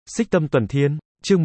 Xích Tâm Tuần Thiên, chương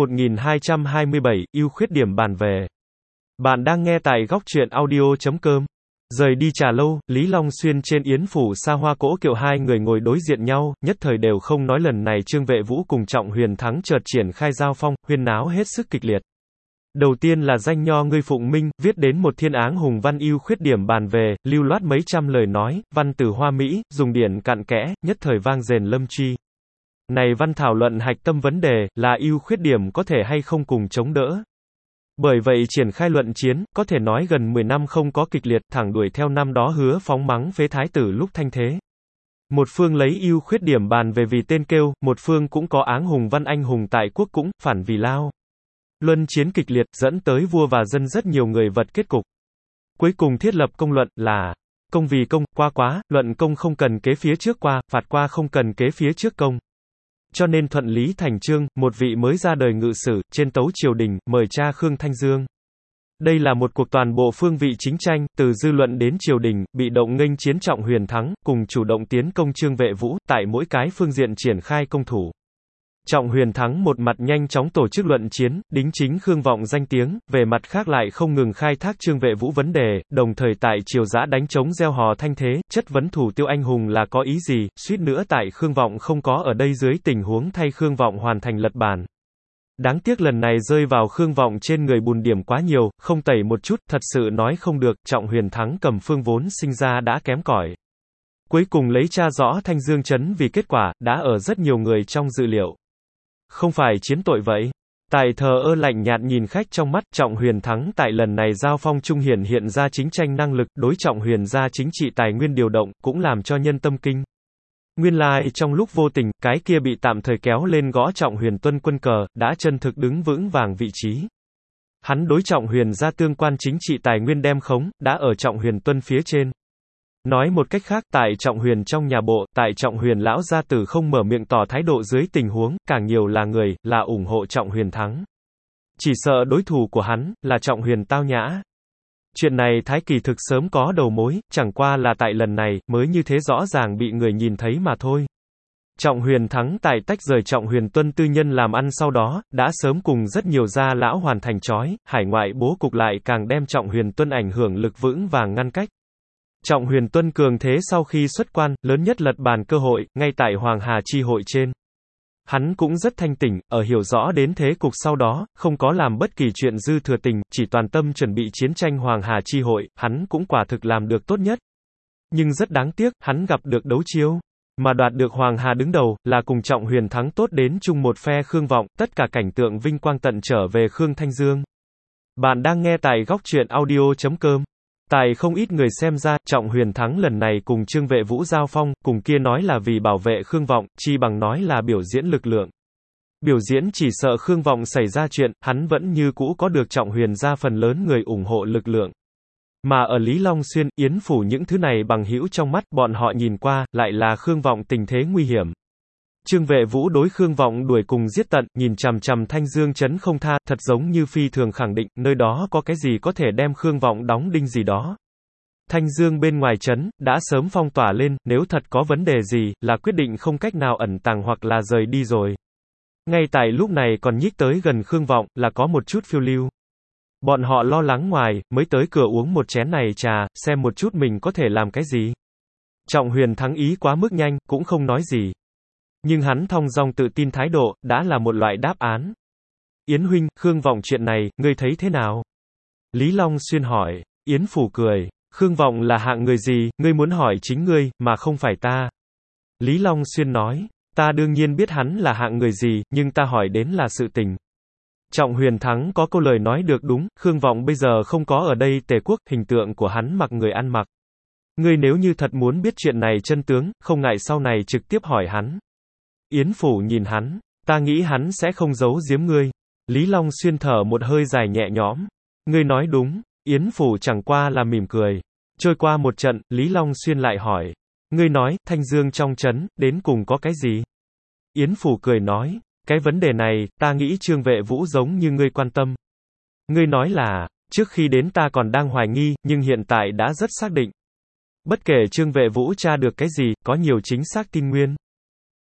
1227, ưu khuyết điểm bàn về. Bạn đang nghe tại góc truyện audio.com. Rời đi trà lâu, Lý Long Xuyên trên yến phủ xa hoa cỗ kiệu hai người ngồi đối diện nhau, nhất thời đều không nói. Lần này Trương Vệ Vũ cùng Trọng Huyền Thắng chợt triển khai giao phong, huyên náo hết sức kịch liệt. Đầu tiên là danh nho ngươi Phụng Minh, viết đến một thiên áng hùng văn ưu khuyết điểm bàn về, lưu loát mấy trăm lời nói, văn từ hoa mỹ, dùng điển cặn kẽ, nhất thời vang dền lâm tri. Này văn thảo luận hạch tâm vấn đề, là ưu khuyết điểm có thể hay không cùng chống đỡ. Bởi vậy triển khai luận chiến, có thể nói gần 10 năm không có kịch liệt, thẳng đuổi theo năm đó hứa phóng mắng phế thái tử lúc thanh thế. Một phương lấy ưu khuyết điểm bàn về vì tên kêu, một phương cũng có áng hùng văn anh hùng tại quốc cũng, phản vì lao. Luân chiến kịch liệt, dẫn tới vua và dân rất nhiều người vật kết cục. Cuối cùng thiết lập công luận, là công vì công, qua quá, luận công không cần kế phía trước qua, phạt qua không cần kế phía trước công. Cho nên thuận lý thành chương, một vị mới ra đời ngự sử, trên tấu triều đình, mời cha Khương Thanh Dương. Đây là một cuộc toàn bộ phương vị chính tranh, từ dư luận đến triều đình, bị động nghênh chiến Trọng Huyền Thắng, cùng chủ động tiến công Trương Vệ Vũ, tại mỗi cái phương diện triển khai công thủ. Trọng Huyền Thắng một mặt nhanh chóng tổ chức luận chiến, đính chính Khương Vọng danh tiếng, về mặt khác lại không ngừng khai thác Trương Vệ Vũ vấn đề, đồng thời tại triều giã đánh trống gieo hò thanh thế, chất vấn thủ tiêu anh hùng là có ý gì, suýt nữa tại Khương Vọng không có ở đây dưới tình huống thay Khương Vọng hoàn thành lật bàn. Đáng tiếc lần này rơi vào Khương Vọng trên người bùn điểm quá nhiều, không tẩy một chút, thật sự nói không được, Trọng Huyền Thắng cầm phương vốn sinh ra đã kém cỏi. Cuối cùng lấy tra rõ Thanh Dương trấn vì kết quả, đã ở rất nhiều người trong dự liệu. Không phải chiến tội vậy. Tại thờ ơ lạnh nhạt nhìn khách trong mắt, Trọng Huyền Thắng tại lần này giao phong trung hiện ra chính tranh năng lực, đối Trọng Huyền ra chính trị tài nguyên điều động, cũng làm cho nhân tâm kinh. Nguyên lai trong lúc vô tình, cái kia bị tạm thời kéo lên gõ Trọng Huyền tuân quân cờ, đã chân thực đứng vững vàng vị trí. Hắn đối Trọng Huyền ra tương quan chính trị tài nguyên đem khống, đã ở Trọng Huyền tuân phía trên. Nói một cách khác, tại Trọng Huyền trong nhà bộ, tại Trọng Huyền lão gia tử không mở miệng tỏ thái độ dưới tình huống, càng nhiều là người, là ủng hộ Trọng Huyền Thắng. Chỉ sợ đối thủ của hắn, là Trọng Huyền Tao Nhã. Chuyện này thái kỳ thực sớm có đầu mối, chẳng qua là tại lần này, mới như thế rõ ràng bị người nhìn thấy mà thôi. Trọng Huyền Thắng tại tách rời Trọng Huyền tuân tư nhân làm ăn sau đó, đã sớm cùng rất nhiều gia lão hoàn thành chói, hải ngoại bố cục lại càng đem Trọng Huyền tuân ảnh hưởng lực vững vàng ngăn cách. Trọng Huyền tuân cường thế sau khi xuất quan, lớn nhất lật bàn cơ hội, ngay tại Hoàng Hà chi hội trên. Hắn cũng rất thanh tỉnh, ở hiểu rõ đến thế cục sau đó, không có làm bất kỳ chuyện dư thừa tình, chỉ toàn tâm chuẩn bị chiến tranh Hoàng Hà chi hội, hắn cũng quả thực làm được tốt nhất. Nhưng rất đáng tiếc, hắn gặp được đấu chiêu. Mà đoạt được Hoàng Hà đứng đầu, là cùng Trọng Huyền Thắng tốt đến chung một phe Khương Vọng, tất cả cảnh tượng vinh quang tận trở về Khương Thanh Dương. Bạn đang nghe tại góc truyện audio.com. Tại không ít người xem ra, Trọng Huyền Thắng lần này cùng Trương Vệ Vũ giao phong, cùng kia nói là vì bảo vệ Khương Vọng, chi bằng nói là biểu diễn lực lượng. Biểu diễn chỉ sợ Khương Vọng xảy ra chuyện, hắn vẫn như cũ có được Trọng Huyền ra phần lớn người ủng hộ lực lượng. Mà ở Lý Long Xuyên, Yến Phủ những thứ này bằng hữu trong mắt, bọn họ nhìn qua, lại là Khương Vọng tình thế nguy hiểm. Trương Vệ Vũ đối Khương Vọng đuổi cùng giết tận, nhìn chằm chằm Thanh Dương trấn không tha, thật giống như phi thường khẳng định, nơi đó có cái gì có thể đem Khương Vọng đóng đinh gì đó. Thanh Dương bên ngoài trấn, đã sớm phong tỏa lên, nếu thật có vấn đề gì, là quyết định không cách nào ẩn tàng hoặc là rời đi rồi. Ngay tại lúc này còn nhích tới gần Khương Vọng, là có một chút phiêu lưu. Bọn họ lo lắng ngoài, mới tới cửa uống một chén này trà, xem một chút mình có thể làm cái gì. Trọng Huyền Thắng ý quá mức nhanh, cũng không nói gì. Nhưng hắn thong dong tự tin thái độ, đã là một loại đáp án. Yến huynh, Khương Vọng chuyện này, ngươi thấy thế nào? Lý Long Xuyên hỏi. Yến Phủ cười. Khương Vọng là hạng người gì, ngươi muốn hỏi chính ngươi, mà không phải ta. Lý Long Xuyên nói. Ta đương nhiên biết hắn là hạng người gì, nhưng ta hỏi đến là sự tình. Trọng Huyền Thắng có câu lời nói được đúng, Khương Vọng bây giờ không có ở đây Tề quốc, hình tượng của hắn mặc người ăn mặc. Ngươi nếu như thật muốn biết chuyện này chân tướng, không ngại sau này trực tiếp hỏi hắn. Yến Phủ nhìn hắn, ta nghĩ hắn sẽ không giấu giếm ngươi. Lý Long Xuyên thở một hơi dài nhẹ nhõm. Ngươi nói đúng, Yến Phủ chẳng qua là mỉm cười. Trôi qua một trận, Lý Long Xuyên lại hỏi. Ngươi nói, Thanh Dương trong trấn, đến cùng có cái gì? Yến Phủ cười nói, cái vấn đề này, ta nghĩ Trương Vệ Vũ giống như ngươi quan tâm. Ngươi nói là, trước khi đến ta còn đang hoài nghi, nhưng hiện tại đã rất xác định. Bất kể Trương Vệ Vũ tra được cái gì, có nhiều chính xác tin nguyên.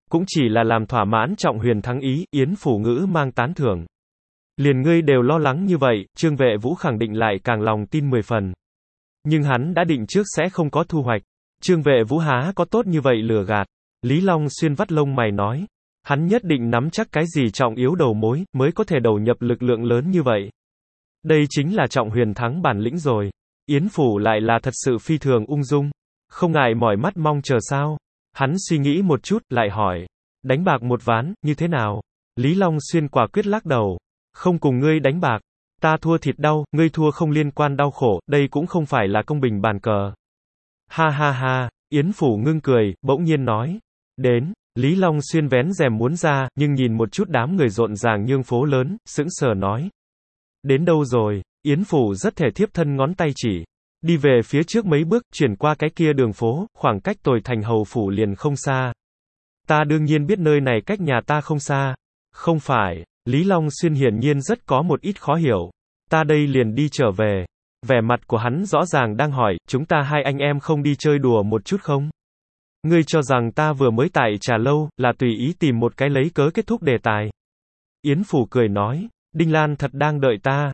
Cũng chỉ là làm thỏa mãn Trọng Huyền Thắng ý, Yến Phủ Ngữ mang tán thưởng. Liền ngươi đều lo lắng như vậy, Trương Vệ Vũ khẳng định lại càng lòng tin 10 phần. Nhưng hắn đã định trước sẽ không có thu hoạch. Trương Vệ Vũ há có tốt như vậy lừa gạt. Lý Long Xuyên vắt lông mày nói. Hắn nhất định nắm chắc cái gì trọng yếu đầu mối, mới có thể đầu nhập lực lượng lớn như vậy. Đây chính là Trọng Huyền Thắng bản lĩnh rồi. Yến Phủ lại là thật sự phi thường ung dung. Không ngại mỏi mắt mong chờ sao. Hắn suy nghĩ một chút, lại hỏi. Đánh bạc một ván, như thế nào? Lý Long Xuyên quả quyết lắc đầu. Không cùng ngươi đánh bạc. Ta thua thịt đau, ngươi thua không liên quan đau khổ, đây cũng không phải là công bình bàn cờ. Ha ha ha, Yến Phủ ngưng cười, bỗng nhiên nói. Đến, Lý Long Xuyên vén rèm muốn ra, nhưng nhìn một chút đám người rộn ràng nhương phố lớn, sững sờ nói. Đến đâu rồi? Yến Phủ rất thể thiếp thân ngón tay chỉ. Đi về phía trước mấy bước, chuyển qua cái kia đường phố, khoảng cách Tồi Thành Hầu Phủ liền không xa. Ta đương nhiên biết nơi này cách nhà ta không xa. Không phải, Lý Long Xuyên hiển nhiên rất có một ít khó hiểu. Ta đây liền đi trở về. Vẻ mặt của hắn rõ ràng đang hỏi, chúng ta hai anh em không đi chơi đùa một chút không? Ngươi cho rằng ta vừa mới tại trà lâu, là tùy ý tìm một cái lấy cớ kết thúc đề tài. Yến Phủ cười nói, Đinh Lan thật đang đợi ta.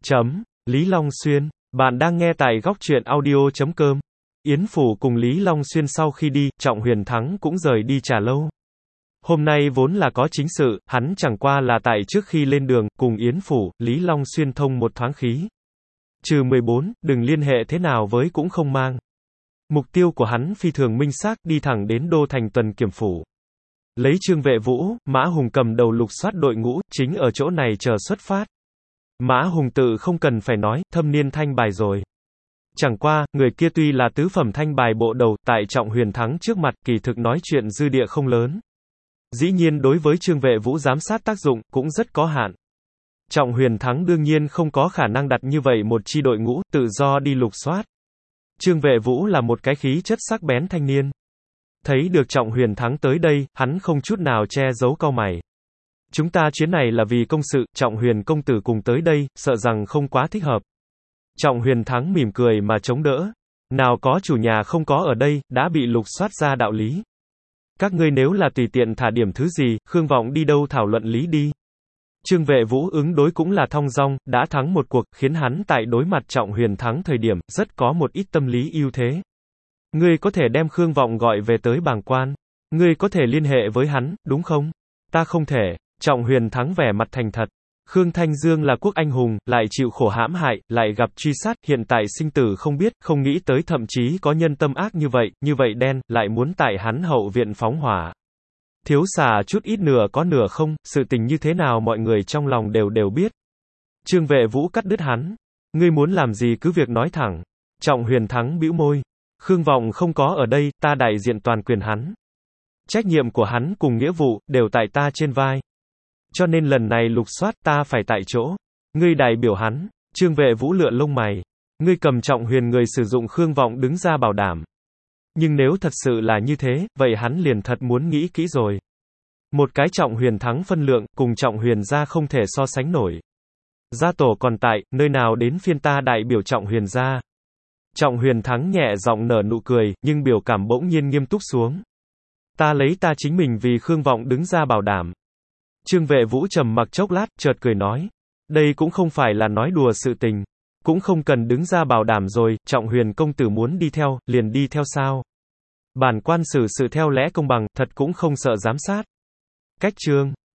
Lý Long Xuyên, bạn đang nghe tại góc truyện audio.com. Yến Phủ cùng Lý Long Xuyên sau khi đi, Trọng Huyền Thắng cũng rời đi trà lâu. Hôm nay vốn là có chính sự, hắn chẳng qua là tại trước khi lên đường, cùng Yến Phủ, Lý Long Xuyên thông một thoáng khí. Trừ 14, đừng liên hệ thế nào với cũng không mang. Mục tiêu của hắn phi thường minh xác, đi thẳng đến đô thành Tuần Kiểm Phủ. Lấy Trương Vệ Vũ, Mã Hùng cầm đầu lục soát đội ngũ, chính ở chỗ này chờ xuất phát. Mã Hùng tự không cần phải nói, thâm niên thanh bài rồi. Chẳng qua, người kia tuy là tứ phẩm thanh bài bộ đầu, tại Trọng Huyền Thắng trước mặt, kỳ thực nói chuyện dư địa không lớn. Dĩ nhiên đối với Trương Vệ Vũ giám sát tác dụng, cũng rất có hạn. Trọng Huyền Thắng đương nhiên không có khả năng đặt như vậy một chi đội ngũ, tự do đi lục soát. Trương Vệ Vũ là một cái khí chất sắc bén thanh niên. Thấy được Trọng Huyền Thắng tới đây, hắn không chút nào che giấu cau mày. Chúng ta chuyến này là vì công sự, Trọng Huyền công tử cùng tới đây, sợ rằng không quá thích hợp. Trọng Huyền Thắng mỉm cười mà chống đỡ. Nào có chủ nhà không có ở đây, đã bị lục soát ra đạo lý. Các ngươi nếu là tùy tiện thả điểm thứ gì, Khương Vọng đi đâu thảo luận lý đi. Trương Vệ Vũ ứng đối cũng là thong dong, đã thắng một cuộc, khiến hắn tại đối mặt Trọng Huyền Thắng thời điểm, rất có một ít tâm lý ưu thế. Ngươi có thể đem Khương Vọng gọi về tới bàng quan. Ngươi có thể liên hệ với hắn, đúng không? Ta không thể. Trọng Huyền Thắng vẻ mặt thành thật. Khương Thanh Dương là quốc anh hùng, lại chịu khổ hãm hại, lại gặp truy sát, hiện tại sinh tử không biết, không nghĩ tới thậm chí có nhân tâm ác như vậy đen, lại muốn tại hắn hậu viện phóng hỏa. Thiếu xà chút ít nửa có nửa không, sự tình như thế nào mọi người trong lòng đều biết. Trương Vệ Vũ cắt đứt hắn. Ngươi muốn làm gì cứ việc nói thẳng. Trọng Huyền Thắng bĩu môi. Khương Vọng không có ở đây, ta đại diện toàn quyền hắn. Trách nhiệm của hắn cùng nghĩa vụ, đều tại ta trên vai. Cho nên lần này lục soát ta phải tại chỗ. Ngươi đại biểu hắn. Trương Vệ Vũ lựa lông mày. Ngươi cầm Trọng Huyền người sử dụng Khương Vọng đứng ra bảo đảm. Nhưng nếu thật sự là như thế, vậy hắn liền thật muốn nghĩ kỹ rồi. Một cái Trọng Huyền Thắng phân lượng, cùng Trọng Huyền gia không thể so sánh nổi. Gia tổ còn tại, nơi nào đến phiên ta đại biểu Trọng Huyền gia. Trọng Huyền Thắng nhẹ giọng nở nụ cười, nhưng biểu cảm bỗng nhiên nghiêm túc xuống. Ta lấy ta chính mình vì Khương Vọng đứng ra bảo đảm. Trương Vệ Vũ trầm mặc chốc lát, chợt cười nói. Đây cũng không phải là nói đùa sự tình. Cũng không cần đứng ra bảo đảm rồi, Trọng Huyền công tử muốn đi theo, liền đi theo sao. Bản quan xử sự theo lẽ công bằng, thật cũng không sợ giám sát. Cách chương